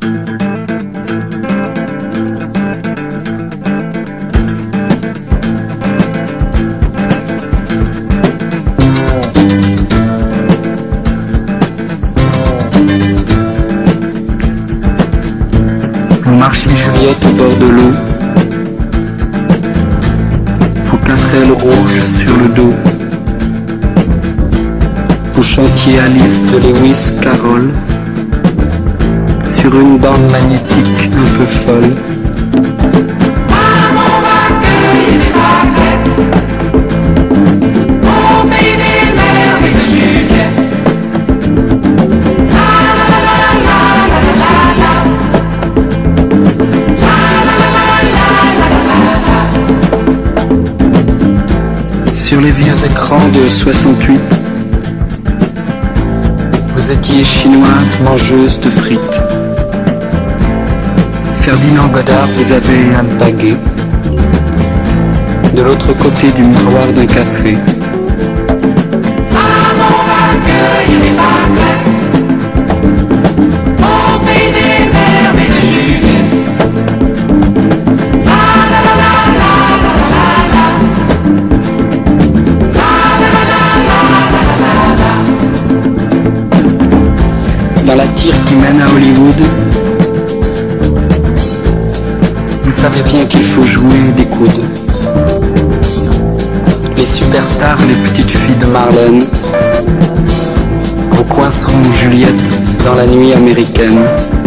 Vous marchez Juliette au bord de l'eau, vos 4 ailes rouges sur le dos. Vous chantiez Alice de Lewis Carroll sur une bande magnétique un peu folle. Maman va cueillir des pâquerettes au pays des mers et de Juliette. La la la la la la la la. Sur les vieux écrans de 68, vous étiez chinoise mangeuse de frites. Ferdinand Godard vous avait alpagué de l'autre côté du miroir d'un café. Maman va cueillir des pâquerettes au pays des mers et de Juliette. La la la la la la la la. La la la la la la la la. Dans la tire qui mène à Hollywood, vous savez bien qu'il faut jouer des coudes. Les superstars, les petites filles de Marlène, vous coinceront Juliette dans la nuit américaine.